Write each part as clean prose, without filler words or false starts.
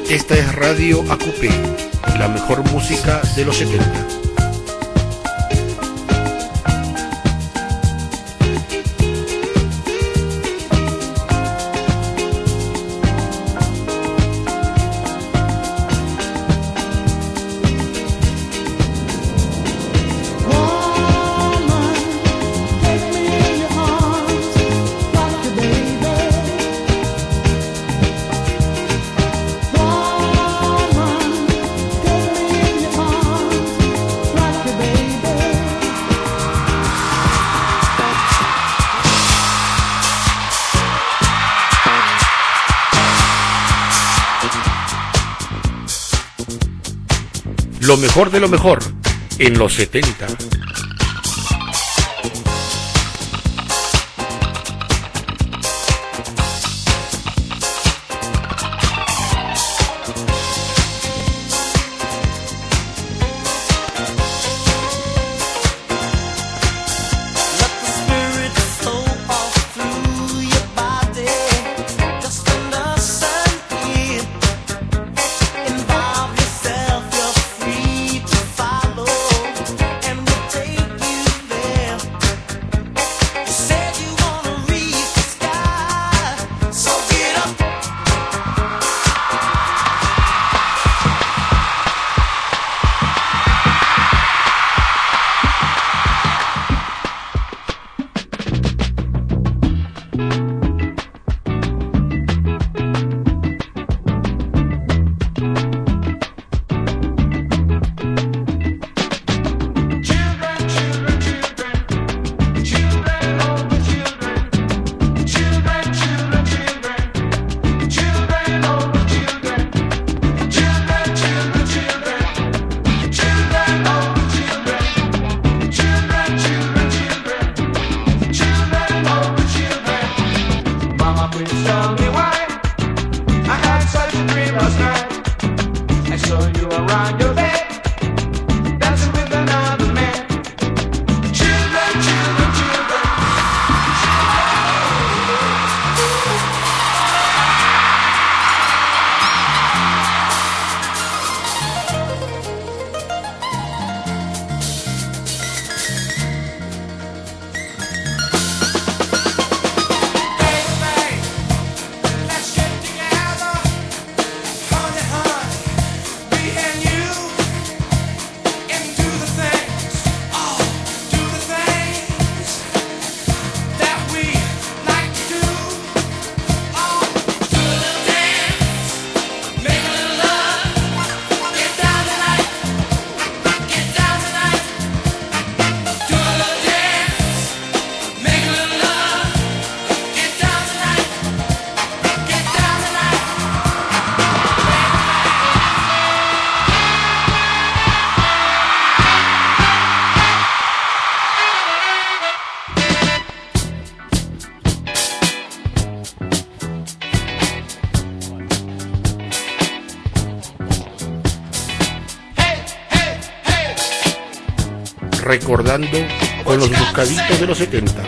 Esta es Radio AQP, la mejor música de los 70. Lo mejor de lo mejor en los 70. Recordando con los buscaditos de los 70.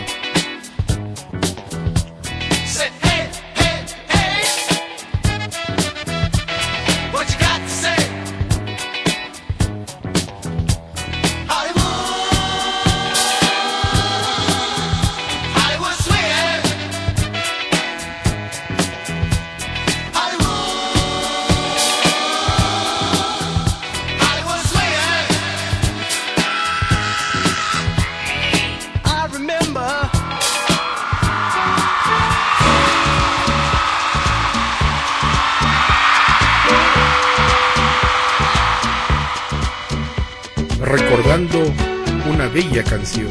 Recordando una bella canción.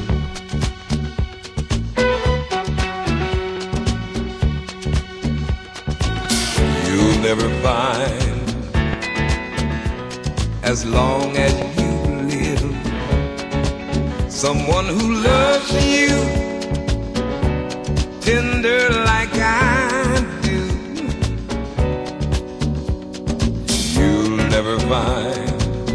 You'll never find, as long as you live, someone who loves you tender like I do. You'll never find,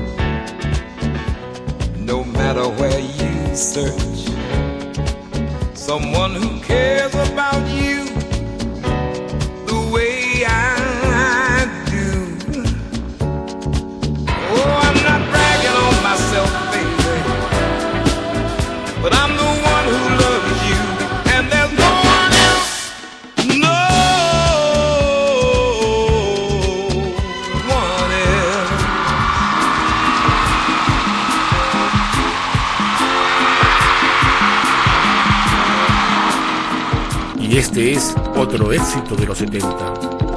no matter where you search, someone who cares about you the way I do. Este es otro éxito de los 70.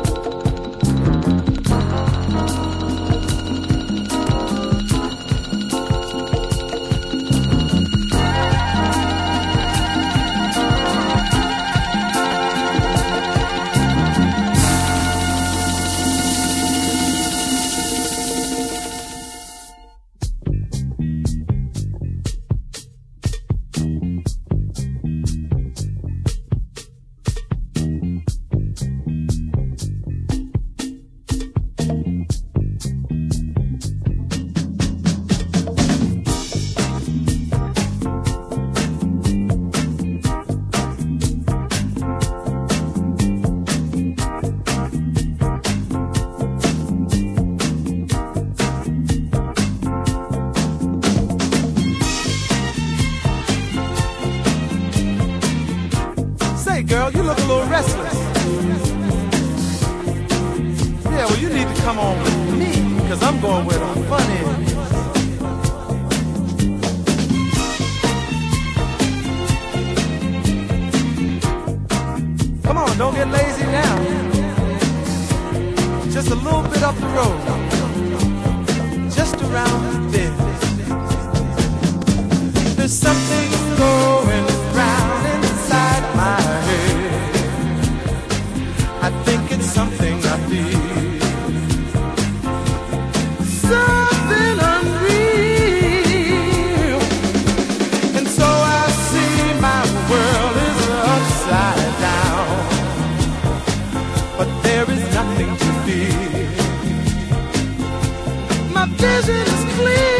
Girl, you look a little restless. Yeah, well, you need to come on with me, because I'm going where the fun is. Come on, don't get lazy now. Just a little bit up the road. Just around the bend. There's something going round inside my head. I think it's something I feel, something unreal. And so I see my world is upside down, but there is nothing to fear. My vision is clear.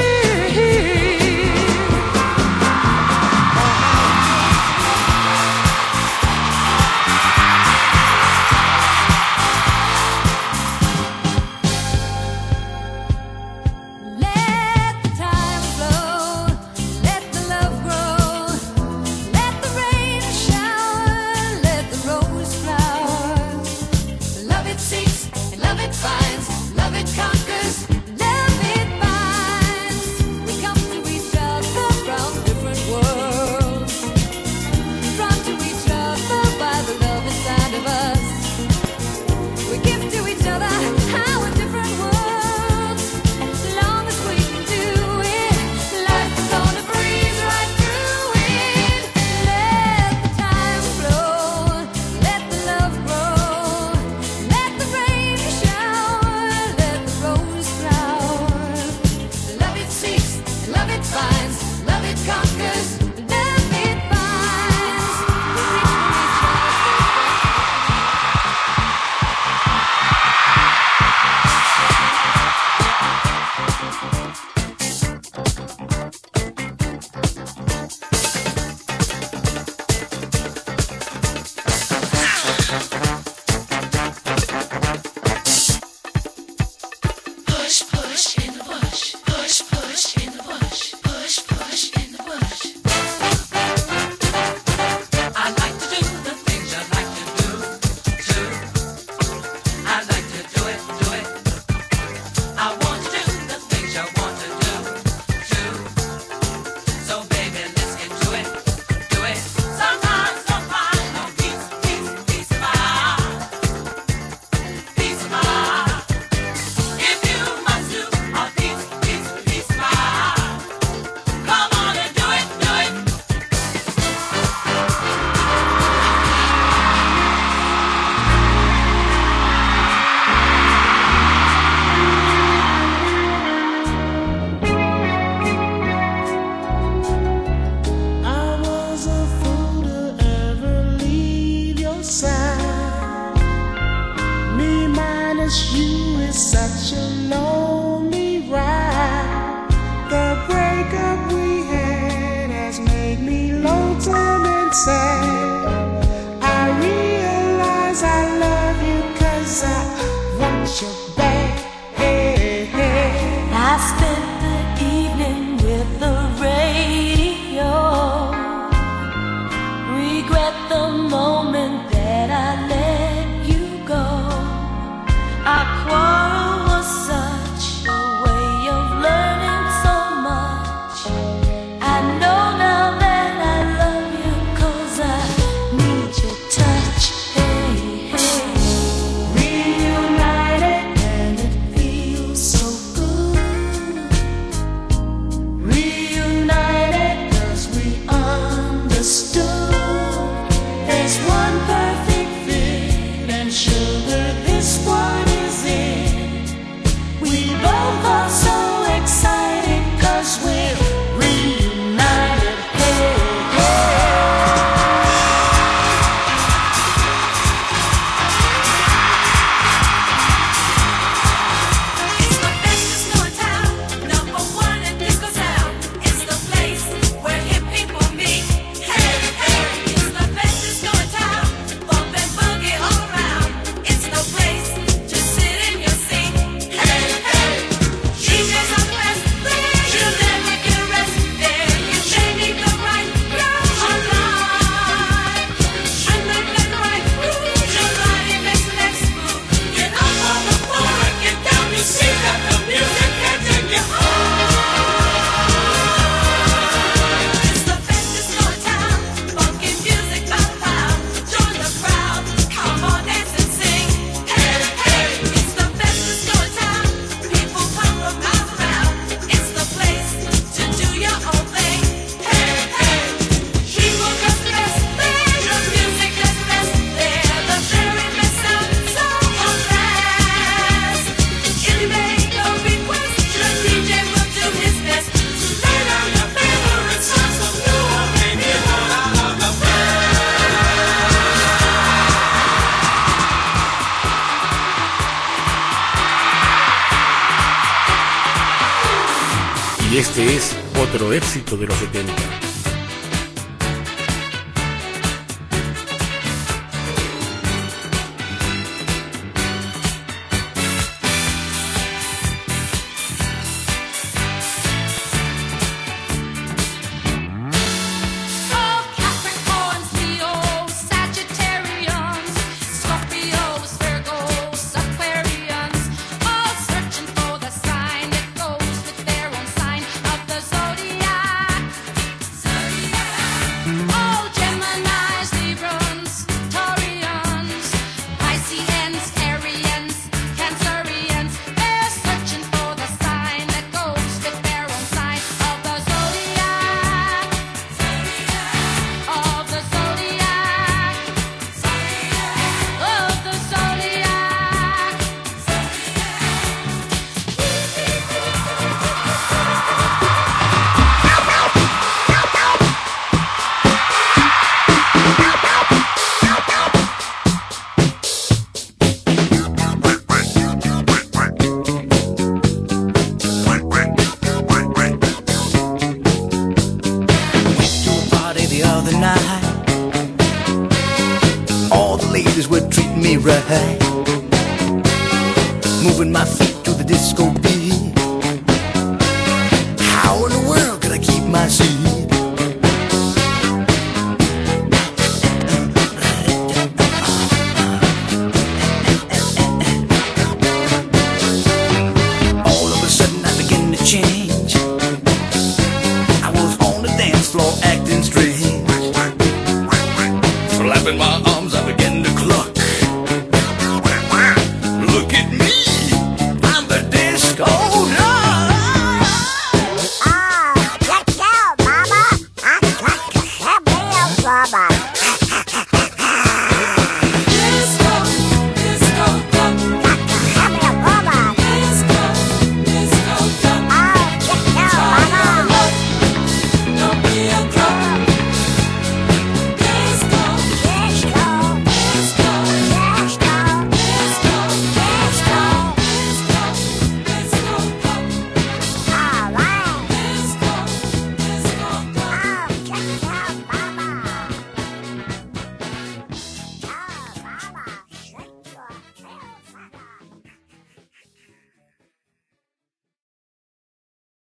I know now that I love you 'cause I Y este es otro éxito de los 70. All the ladies were treating me right, moving my feet